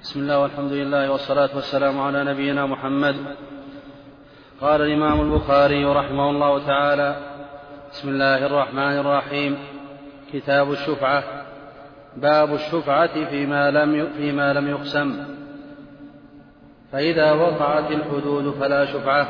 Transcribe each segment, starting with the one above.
بسم الله والحمد لله والصلاة والسلام على نبينا محمد. قال الإمام البخاري رحمه الله تعالى: بسم الله الرحمن الرحيم. كتاب الشفعة. باب الشفعة فيما لم يقسم. فإذا وقعت الحدود فلا شفعة.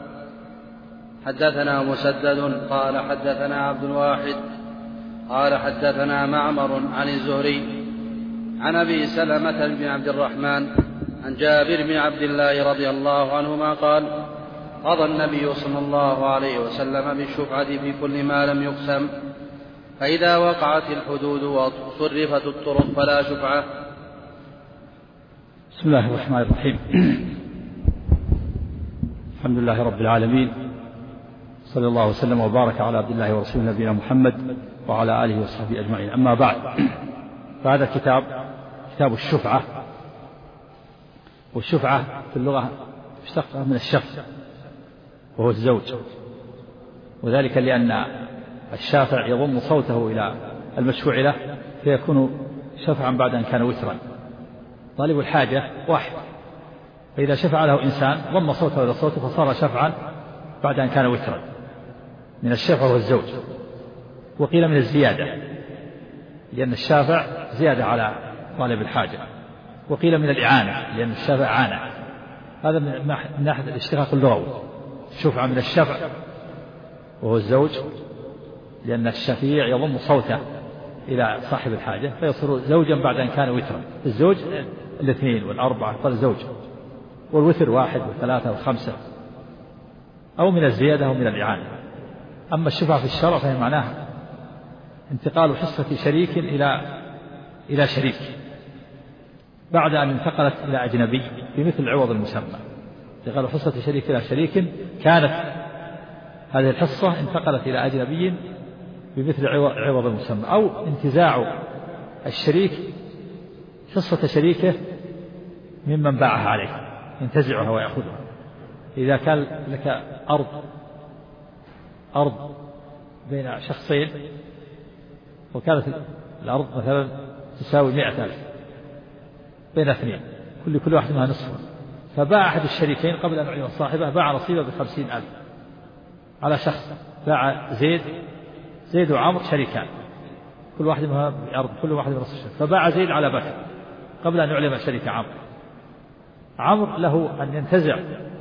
حدثنا مسدد قال حدثنا عبد الواحد قال حدثنا معمر عن الزهري عن أبي سلمة بن عبد الرحمن عن جابر بن عبد الله رضي الله عنهما قال: قضى النبي صلى الله عليه وسلم بالشفعة في كل ما لم يقسم، فإذا وقعت الحدود وصرفت الطرق فلا شفعة. بسم الله الرحمن الرحيم. الحمد لله رب العالمين، صلى الله وسلم وبارك على عبد الله ورسوله نبينا محمد وعلى آله وصحبه أجمعين. أما بعد، فهذا كتاب الشفعة. والشفعة في اللغة مشتقة من الشفع وهو الزوج، وذلك لأن الشافع يضم صوته إلى المشفوع له فيكون شفعا بعد أن كان وترا. طالب الحاجة واحد، فإذا شفع له إنسان ضم صوته إلى صوته فصار شفعا بعد أن كان وترا. من الشفع وهو الزوج. وقيل من الزيادة، لأن الشافع زيادة على طالب الحاجة. وقيل من الإعانة، لأن الشافع عانى. هذا من ناحية الاشتقاق اللغوي. الشفعة من الشفع وهو الزوج، لأن الشفيع يضم صوته إلى صاحب الحاجة فيصير زوجا بعد أن كان وترا. الزوج الاثنين والأربعة فالزوج، والوتر واحد وثلاثة وخمسة، أو من الزيادة أو من الإعانة. أما الشفعة في الشرع فهي معناها انتقال حصة شريك إلى شريك بعد أن انتقلت إلى أجنبي بمثل عوض المسمى. انتقال حصة شريك إلى شريك، كانت هذه الحصة انتقلت إلى أجنبي بمثل عوض المسمى، أو انتزاع الشريك حصة شريكه ممن باعها عليه، ينتزعها ويأخذها. إذا كان لك أرض بين شخصين، وكانت الأرض مثلا تساوي 100,000 بين اثنين، كل واحد منها نصف، فباع أحد الشريكين قبل أن يعلم صاحبه، باع نصيبه ب50,000 على شخص. باع زيد وعمر شريكان، كل واحد منها بأرض، كل واحد من نصف الشريك. فباع زيد على بكر قبل أن يعلم شريك عمرو له أن ينتزع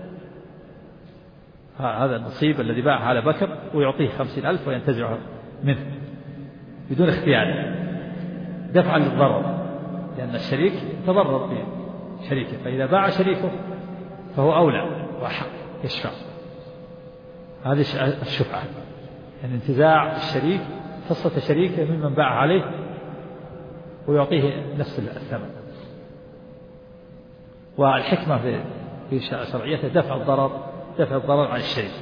هذا النصيب الذي باعه على بكر ويعطيه 50,000 وينتزعه منه بدون اختيار، دفعا للضرر، لأن الشريك تضرر بشريكه، فإذا باع شريكه فهو أولى وأحق يشفع. هذه الشفعة، يعني انتزاع الشريك حصة شريكه ممن باع عليه ويعطيه نفس الثمن. والحكمة في شرعيته دفع الضرر عن الشريك.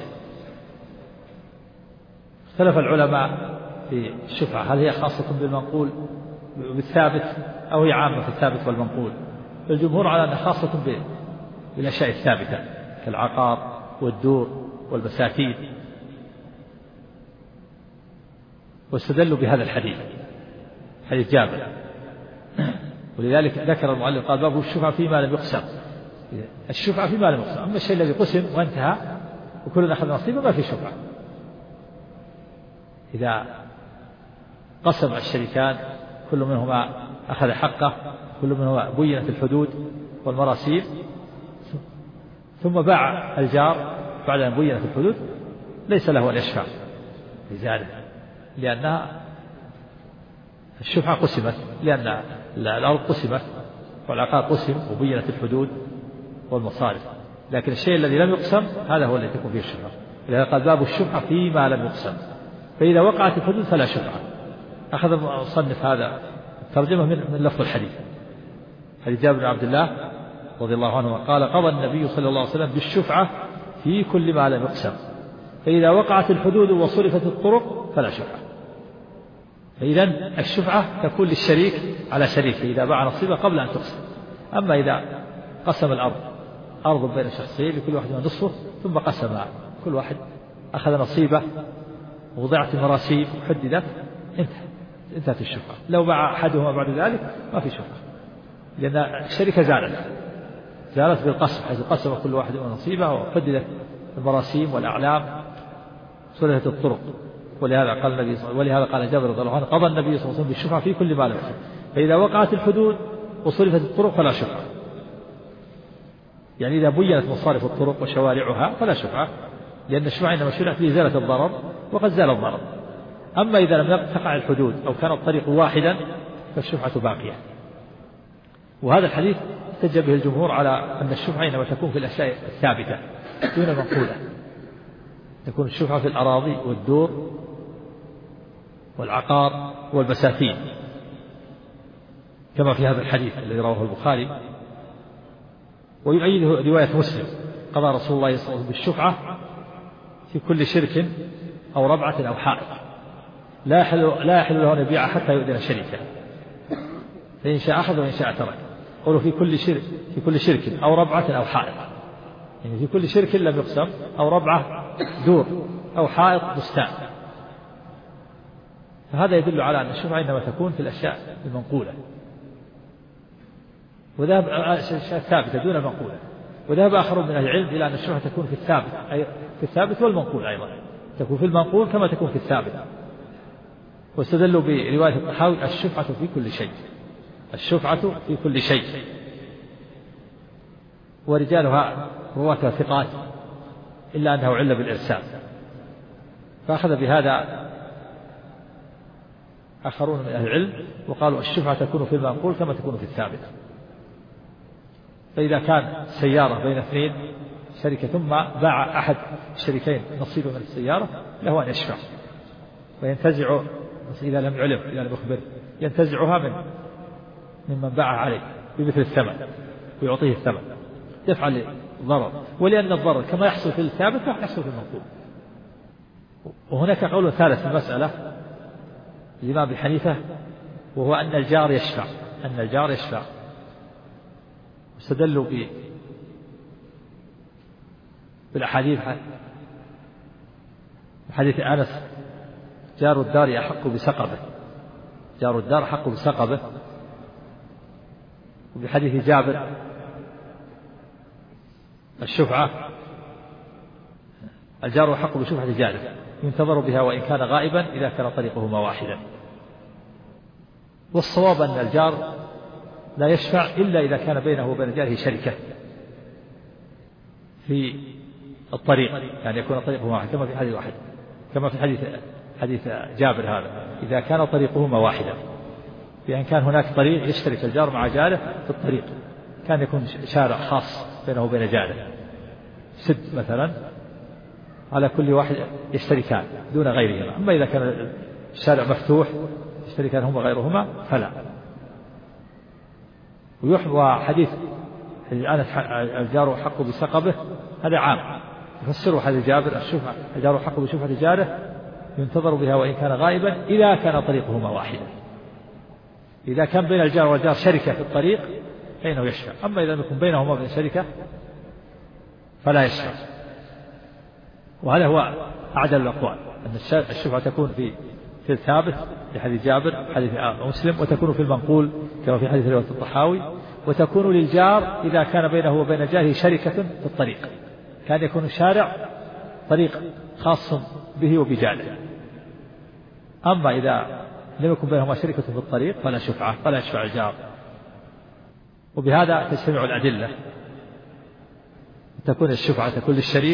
اختلف العلماء في الشفعة، هل هي خاصة بالمنقول بالثابت أو هي عامة في الثابت والمنقول؟ الجمهور على أنها خاصة بالأشياء الثابتة كالعقار والدور والبساتين، واستدلوا بهذا الحديث، حديث جابر. ولذلك ذكر المؤلف قال: باب الشفعة فيما لم يقسم. الشفعة فيما لم يقسم، أما الشيء الذي قسم وانتهى وكلنا أخذ نصيبه ما في شفعة. إذا قسم الشريكان كل منهما أخذ حقه، كل منهما بينت الحدود والمراسيم، ثم باع الجار بعد أن بينت الحدود، ليس له أن يشفع بذلك، لأنها الشفعة قسمت، لأن الأرض قسمت والعقار قسم وبينت الحدود والمصارف. لكن الشيء الذي لم يقسم هذا هو الذي تكون فيه الشفعة. لذلك قال: باب الشفعة فيما لم يقسم، فإذا وقعت الحدود فلا شفعة. أخذ المصنف هذا الترجمة من لفظ الحديث، حديث جابر بن عبد الله رضي الله عنه قال: قضى النبي صلى الله عليه وسلم بالشفعة في كل ما لم يقسم، فإذا وقعت الحدود وصرفت الطرق فلا شفعة. فإذا الشفعة تكون للشريك على شريكه إذا باع نصيبه قبل أن تقسم. أما إذا قسم أرض بين شخصين لكل واحد من نصفه، ثم قسم كل واحد أخذ نصيبه ووضعت المراسيم وحددت، انتهت الشفعة. لو باع أحدهما بعد ذلك ما في شفعة. لأن الشركة زالت بالقسم، حيث قسم كل واحد نصيبه وحددت المراسيم والأعلام صلحت الطرق. ولهذا قال جابر رضي الله عنه قضى النبي صلى الله عليه وسلم بالشفعة في كل ما له. فإذا وقعت الحدود وصرفت الطرق فلا شفعة، يعني إذا بينت مصارف الطرق وشوارعها فلا شفعة، لأن الشفعة إنما شرعت لإزالة الضرر وقد زال الضرر. أما إذا لم تقع الحدود أو كان الطريق واحدا فالشفعة باقية. وهذا الحديث احتج به الجمهور على أن الشفعة إنما تكون في الأشياء الثابتة دون المنقولة. تكون الشفعة في الأراضي والدور والعقار والبساتين، كما في هذا الحديث الذي رواه البخاري. ويؤيده رواية مسلم قضى رسول الله صلى الله عليه وسلم بالشفعة في كل شرك أو ربعة أو حائط لا يحل له أن يبيع حتى يؤذن شريكه، فإن شاء أخذ وإن شاء ترك. قولوا في كل شرك أو ربعة أو حائط، يعني في كل شرك لم يقسم، أو ربعة دور، أو حائط بستان. فهذا يدل على أن الشفعة إنما تكون في الأشياء المنقولة، وذهب أشياء ثابتة دون المنقولة. وذهب آخرون من العلم إلى أن الشفعة تكون في الثابت، أي في الثابت والمنقول أيضا، تكون في المنقول كما تكون في الثابت. واستدلوا برواية الطحاوي الشفعة في كل شيء، الشفعة في كل شيء، ورجالها رواتها ثقات إلا أنه عل بالإرسال. فأخذ بهذا آخرون من أهل العلم وقالوا الشفعة تكون في المنقول كما تكون في الثابت. فإذا كان سيارة بين اثنين شركة ثم باع أحد الشريكين نصيبه من السيارة له أن يشفع وينتزع، إذا لم يعلم إذا لم يخبر ينتزعها ممن باع عليه بمثل الثمن ويعطيه الثمن يفعل ضرر. ولأن الضرر كما يحصل في الثابت يحصل في المنقول. وهناك قول ثالث في المسألة الإمام أبي حنيفة، وهو أن الجار يشفع. استدلوا بالأحاديث حديث أنس جار الدار أحق بسقبه، وبحديث جابر الشفعة الجار أحق بشفعة جاره ينتظر بها وإن كان غائبا إذا كان طريقهما واحدا. والصواب أن الجار لا يشفع إلا إذا كان بينه وبين جاره شركة في الطريق، يعني يكون طريقهما واحد كما في حديث جابر هذا، إذا كان طريقهما واحدا، بأن كان هناك طريق يشترك الجار مع جاره في الطريق، كان يكون شارع خاص بينه وبين جاره سد مثلا على كل واحد يشتركان دون غيرهما. أما إذا كان الشارع مفتوح يشتركان هما غيرهما فلا. وحديث الجار حق بسقبه هذا عام يفسره حديث جابر الشفعة الجار حق بشفعة جاره ينتظر بها وإن كان غائبا إذا كان طريقهما واحدا. إذا كان بين الجار والجار شركة في الطريق فإنه يشفع، أما إذا لم يكن بينهما وبين شركة فلا يشفع. وهذا هو أعدل الأقوال، أن الشفعة تكون في الثابت في حديث جابر حديث مسلم، وتكون في المنقول كما في حديث رواية الطحاوي، وتكون للجار إذا كان بينه وبين جاره شركة في الطريق، كان يكون الشارع طريق خاص به وبجاره. أما إذا لم يكن بينهما شركة في الطريق فلا يشفع الجار. وبهذا تجتمع الأدلة، تكون الشفعة تكون للشريك،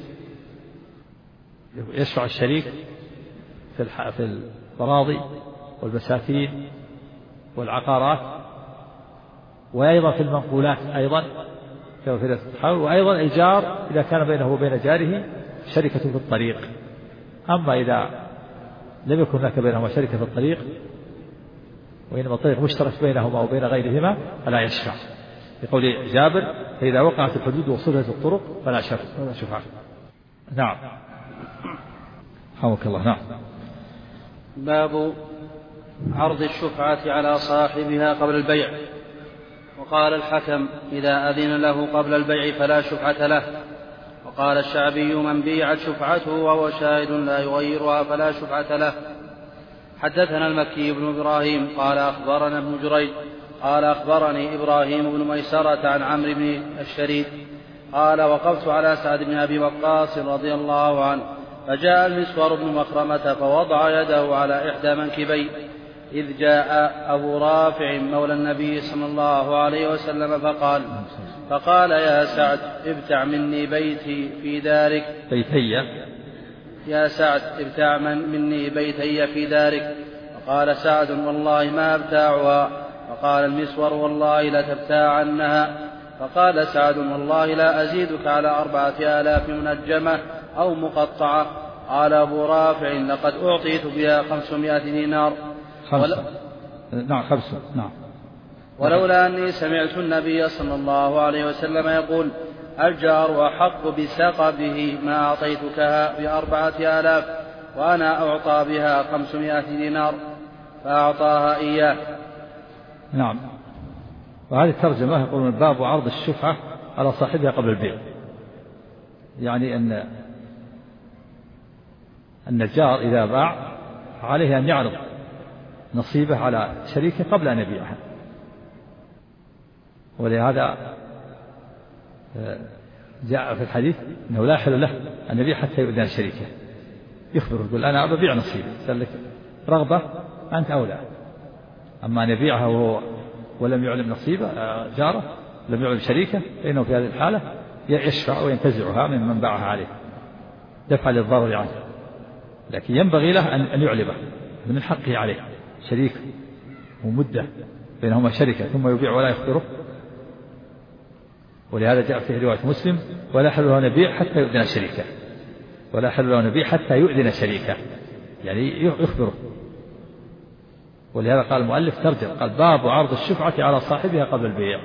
يشفع الشريك في الأراضي والبساتين والعقارات، وأيضا في المنقولات أيضا كما في التحاول، وأيضا الجار إذا كان بينه وبين جاره شركة في الطريق. أما إذا لم يكن هناك بينهما شركة في الطريق وإنما الطريق مشترك بينهما وبين غيرهما فلا يشفع، لقول جابر فإذا وقعت الحدود وصلت الطرق فلا شفع. نعم حمك الله. نعم. باب عرض الشفعة على صاحبها قبل البيع. وقال الحكم إذا أذن له قبل البيع فلا شفعة له. وقال الشعبي من بيعت شفعته وهو شاهد لا يغيرها فلا شفعة له. حدثنا المكي بن إبراهيم قال أخبرنا ابن جريج قال أخبرني إبراهيم بن ميسرة عن عمرو بن الشريد قال وقفت على سعد بن أبي وقاص رضي الله عنه فجاء المسور بن مخرمة فوضع يده على إحدى منكبيه إذ جاء أبو رافع مولى النبي صلى الله عليه وسلم فقال يا سعد ابتع مني بيتي في دارك يا سعد ابتع مني بيتي في دارك. فقال سعد والله ما ابتاعها. فقال المسور والله لتبتاعنها. فقال سعد والله لا أزيدك على 4000 منجمة أو مقطعة. قال أبو رافع لقد أعطيت بها 500 دينار. نعم. ولولا أني سمعت النبي صلى الله عليه وسلم يقول الجار أحق بسقبه ما أعطيتكها ب4000 وأنا أعطى بها 500 دينار فأعطاها إياه. نعم. وهذه الترجمة يقولون باب عرض الشفعة على صاحبها قبل البيع، يعني أن الجار إذا باع عليه أن يعرض نصيبه على شريكه قبل أن يبيعها، ولهذا جاء في الحديث أنه لا يحل له أن يبيع حتى يؤذن شريكه، يخبره يقول أنا أبيع نصيبي، قال لك رغبة أنت أولى. أما أن يبيعها وهو ولم يعلم نصيبه جاره، لم يعلم شريكه، فإنه في هذه الحالة يشفع وينتزعها ممن باعها عليه دفع للضرر عنه، لكن ينبغي له أن يعلمه من حقه عليه شريك ومدة بينهما شركة ثم يبيع ولا يخبره. ولهذا جاء في رواية مسلم ولا يحل له أن يبيع حتى يؤذن شريكه، ولا يحل له أن يبيع حتى يؤذن شريكه، يعني يخبره. ولهذا قال المؤلف ترجم قال باب عرض الشفعة على صاحبها قبل البيع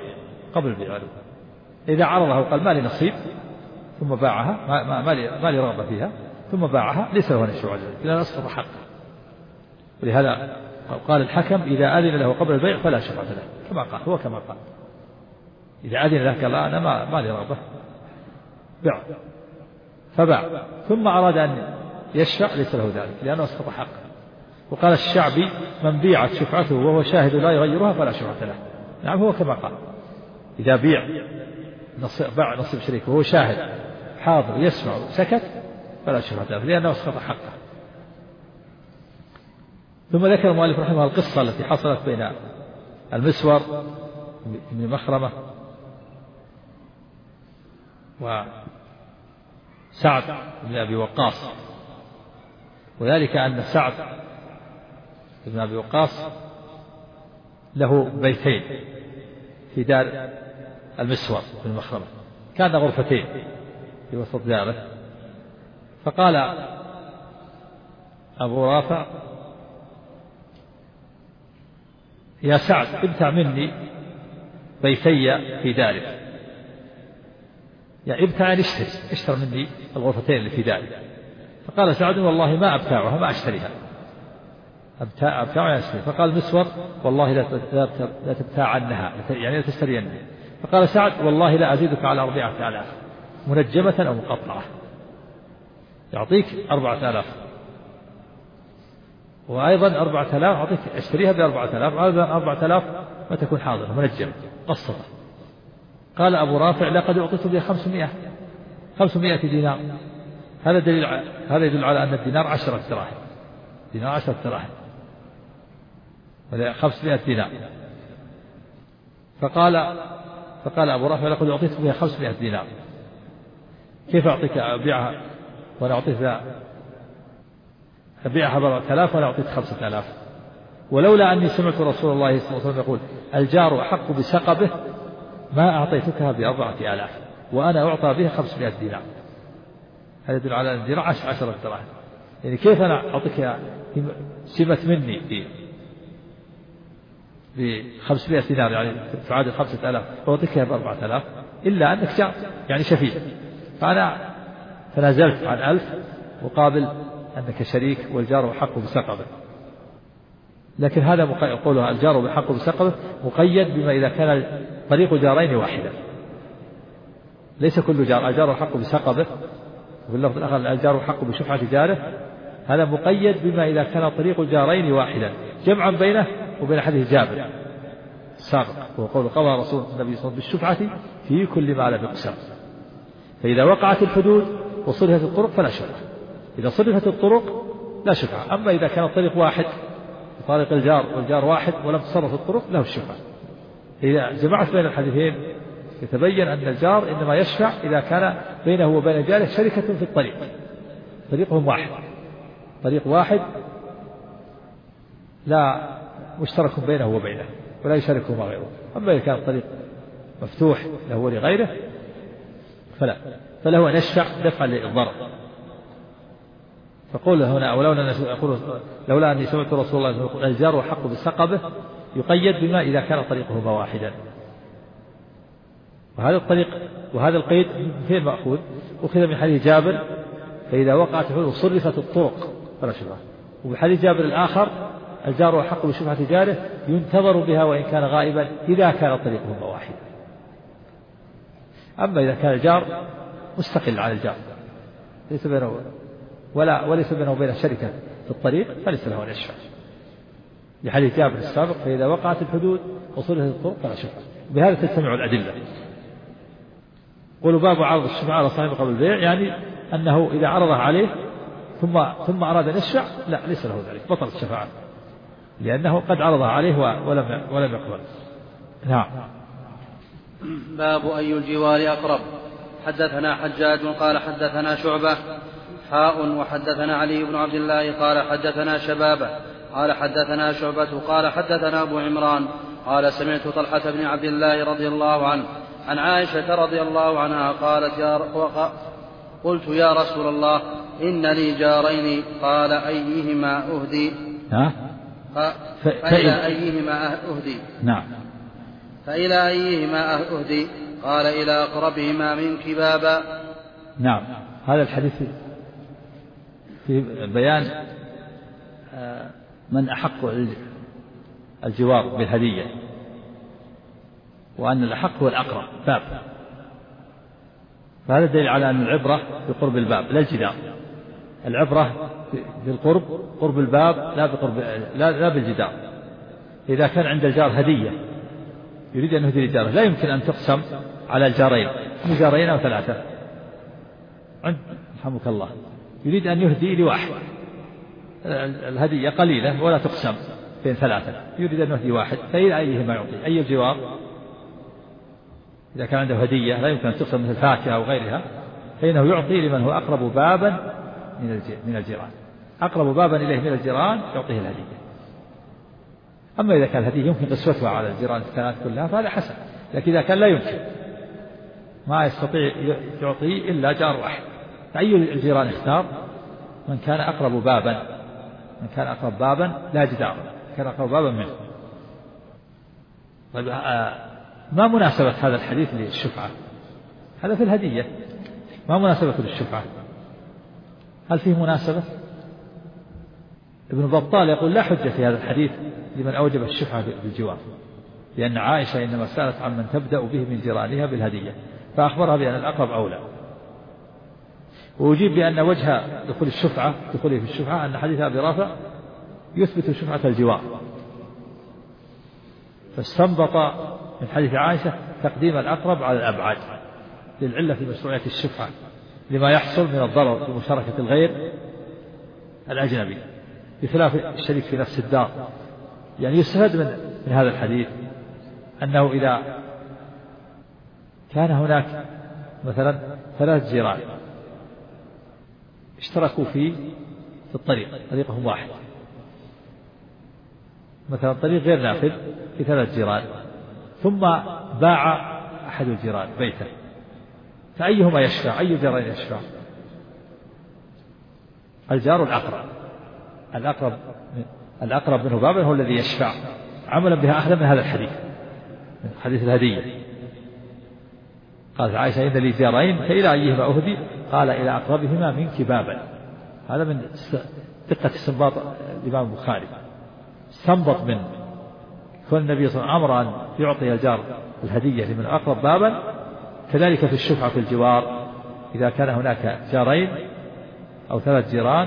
إذا عرضه قال ما لي نصيب ثم باعها ما لي رغبة فيها ثم باعها ليس له أن يشفع ذلك لأن أسقط حقه. ولهذا قال الحكم إذا أذن له قبل البيع فلا شفعة له كما قال إذا أذن له قال أنا ما لي رغبة باع فباع ثم أراد أن يشفع ليس له ذلك لأنه أسقط حقه. وقال الشعبي من بيعت شفعته وهو شاهد لا يغيرها فلا شفعة له. نعم هو كما قال إذا باع نصيب شريكه وهو شاهد حاضر يسمع سكت فلا شفعة له لأنه أسقط حقه. ثم ذكر المؤلف رحمه الله القصة التي حصلت بين المسور بن مخرمة وسعد بن أبي وقاص، وذلك أن سعد بن أبي وقاص له بيتين في دار المسور بن مخرمة، كان غرفتين في وسط داره. فقال أبو رافع يا سعد ابتع مني بيتي في دارك، يعني ابتع أن اشتر مني الغرفتين اللي في داري. فقال سعد والله ما أبتاعها ما أشتريها أبتاعها أشتري. فقال مسور والله لا تبتاعنها يعني لا تشترينها. فقال سعد والله لا أزيدك على 4000 منجمة أو مقطعة، يعطيك 4000 وأيضا 4000 أعطيك اشتريها ب4000 أيضا 4000 ما تكون حاضرة منجمة قسطة. قال أبو رافع لقد أعطيت بها 500 دينار. هذا يدل على أن الدينار 10 دراهم، دينار 10 دراهم ولا 500 دينار. فقال أبو رافع لقد أعطيت بها 500 دينار، كيف أعطيك أبيعها وأنا أعطيت أبيعها ب4000 وأنا أعطيت 5000؟ ولولا أني سمعت رسول الله صلى الله عليه وسلم يقول الجار أحق بسقبه ما أعطيتكها ب4000 وأنا أعطى بها 500 دينار. هذا يدل على أن الدينار 10 دراهم، يعني كيف أنا أعطيك سمت مني ب 500 دينار يعني تعادل 5000 وأعطيكها ب4000 إلا أنك جار يعني شفيع، فأنا تنازلت عن 1000 مقابل أنك شريك والجار حق بسقبه. لكن هذا يقولها الجار بحق بسقبه مقيد بما إذا كان طريق جارين واحدا، ليس كل جار الجار حق بسقبه، وفي اللفظ الآخر الجار حق بشفعة جاره، هذا مقيد بما إذا كان طريق الجارين واحدا، جمعا بينه وبين حديث جابر سابق، وهو قول قضى رسول النبي صلى الله عليه وسلم بالشفعة في كل ما لم يقسم. فإذا وقعت الحدود وصرفت الطرق فلا شفعة، إذا صرفت الطرق لا شفعة. أما إذا كان الطريق واحد، طريق الجار والجار واحد ولم تصرف الطرق له الشفعة. إذا جمعت بين الحديثين يتبين أن الجار إنما يشفع إذا كان بينه وبين جاره شركة في الطريق، طريقهم واحد، طريق واحد لا مشترك بينه وبينه ولا يشاركه مع غيره. أما إذا كان الطريق مفتوح له ولغيره فله أن يشفع دفعا للضرر. فقول هنا لولا أني سمعت رسول الله يقول الجار حق بسقبه يقيد بما إذا كان طريقهما واحدا. وهذا الطريق وهذا القيد فين مأخوذ؟ أخذ من حديث جابر فإذا وقعت الحدود وصرفت الطرق فلا شفعة. وبحديث جابر الآخر الجار حق بشفعة جاره ينتظر بها وإن كان غائبا إذا كان طريقهما واحدا. أما إذا كان الجار مستقل على الجار ليس بينه وليس بينه وبين شركة في الطريق فليس له أن يشفع. لحديث جابر السابق فإذا وقعت الحدود وصرفت الطرق فلا شفعة. بهذا تجتمع الأدلة. قولوا باب عرض الشفعة على صاحب قبل البيع، يعني أنه إذا عرضها عليه ثم أراد أن يشفع لا ليس له ذلك، بطلت الشفاعة لأنه قد عرضها عليه ولم يقبل. نعم. باب أي الجوار أقرب. حدثنا حجاج قال حدثنا شعبة وحدثنا علي بن عبد الله قال حدثنا شبابة قال حدثنا شعبة قال حدثنا أبو عمران قال سمعت طلحة بن عبد الله رضي الله عنه عن عائشة رضي الله عنها قالت قلت يا رسول الله إن لي جارين قال أيهما أهدي؟ فإلى أيهما أهدي؟ نعم. فإلى أيهما أهدي؟ قال إلى أقربهما منك بابا. نعم. هذا الحديث في بيان من أحق الجوار بالهدية، وأن الأحق هو الأقرب باب. فهذا دليل على أن العبرة بقرب الباب لا الجدار. العبرة بالقرب، قرب الباب لا بالجدار. إذا كان عند الجار هدية يريد أن يهدي لجاره لا يمكن أن تقسم على الجارين، جارين أو ثلاثة. رحمك الله يريد أن يهدي لواحد، الهدية قليلة ولا تقسم بين ثلاثة، يريد أن يهدي واحد، فإلى أيهما يعطي؟ أي الجوار؟ إذا كان عنده هدية لا يمكن أن تقسم مثل الفاكهة أو غيرها، فإنه يعطي لمن هو أقرب بابا من الجيران، أقرب بابا إليه من الجيران يعطيه الهدية. أما إذا كان الهدية يمكن قسوتها على الجيران كانت كلها فهذا حسن، لكن إذا كان لا يمكن ما يستطيع يعطيه إلا جار واحد، فأي الجيران اختار؟ من كان أقرب بابا لا جدار، كان أقرب بابا منه. طيب ما مناسبة هذا الحديث للشفعة؟ هذا في الهدية، ما مناسبة للشفعة؟ هل فيه مناسبة؟ ابن بطال يقول لا حجة في هذا الحديث لمن أوجب الشفعة بالجوار، لأن عائشة إنما سألت عن من تبدأ به من جيرانها بالهدية فأخبرها بأن الأقرب أولى. وأجيب بأن وجه دخوله في الشفعة أن حديث أبي رافع يثبت شفعة الجوار، فاستنبط من حديث عائشة تقديم الأقرب على الأبعد للعلة في مشروعية الشفعة لما يحصل من الضرر في مشاركة الغير الأجنبي بخلاف الشريك في نفس الدار. يعني يستفاد من هذا الحديث أنه إذا كان هناك مثلا 3 جيران اشتركوا في الطريق، طريقهم واحد، مثلا طريق غير نافذ في 3 جيران، ثم باع أحد الجيران بيته، فأيهما يشفع؟ أي الجيرين يشفع؟ الجار الأقرب منه بابا هو الذي يشفع، عملا بها أحد من هذا الحديث، من حديث الهدية. قالت عائشة إن لي جارين فإلى أيهما أهدي؟ قال إلى أقربهما منك بابا. هذا من دقة استنباط الإمام البخاري، استنبط من كون النبي صلى الله عليه وسلم أمر أن يعطي الجار الهدية لمن أقرب بابا، كذلك في الشفعة في الجوار إذا كان هناك جارين أو 3 جيران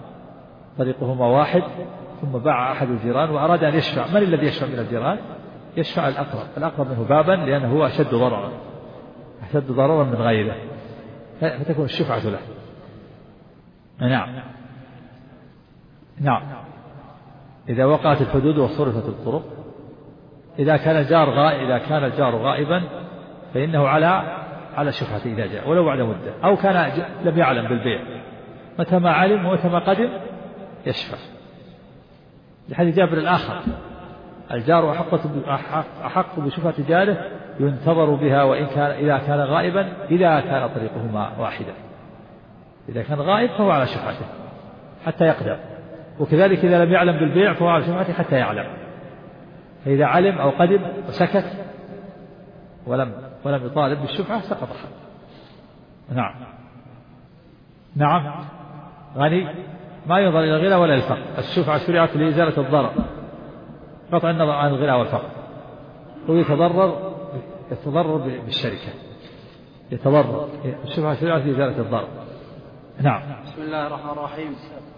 طريقهما واحد ثم باع أحد الجيران وأراد أن يشفع، من الذي يشفع من الجيران؟ يشفع الأقرب منه بابا لأنه هو أشد ضررا من غيره، فتكون الشفعة له. نعم إذا وقعت الحدود وصرفت الطرق. إذا كان الجار غائبا فإنه على شفعة إذا جاء ولو بعد مدة، أو كان لم يعلم بالبيع، متى ما علم ومتى ما قدم يشفع. لحديث جابر الآخر: الجار أحق بشفعة جاره ينتظر بها إذا كان غائبا، إذا كان طريقهما واحدا. إذا كان غائب فهو على شفعته حتى يقدم، وكذلك إذا لم يعلم بالبيع فهو على شفعته حتى يعلم. فإذا علم أو قدم وسكت ولم يطالب بالشفعة سقط. نعم غني ما ينظر إلى الغنى ولا الفقر. الشفعة شرعت لإزالة الضرر، قطع النظر عن الغنى والفقر. هو يتضرر بالشركة، الشفعة شرعت لإزالة الضرر. نعم. بسم الله الرحمن الرحيم.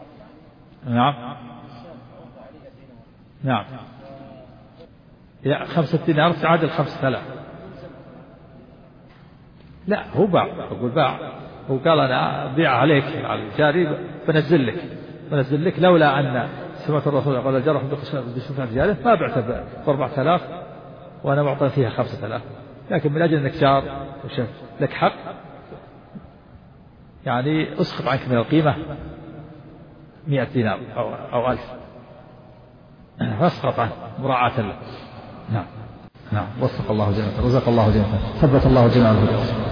نعم 5 دينار تعادل 5000. لا هو باع، هو قال أنا أبيع عليك على الجاري بنزل لك لولا أن سمعت الرسول قال الجرح بشفعة جاره ما بعته ب 4000 وأنا معطى فيها 5000، لكن من أجل أنك جار لك حق يعني أسقط عنك من القيمة 100 دينار أو 1000 فاسقط عنه مراعاة له. نعم وفق الله جميعا، رزق الله جميعا، ثبت الله جميعا.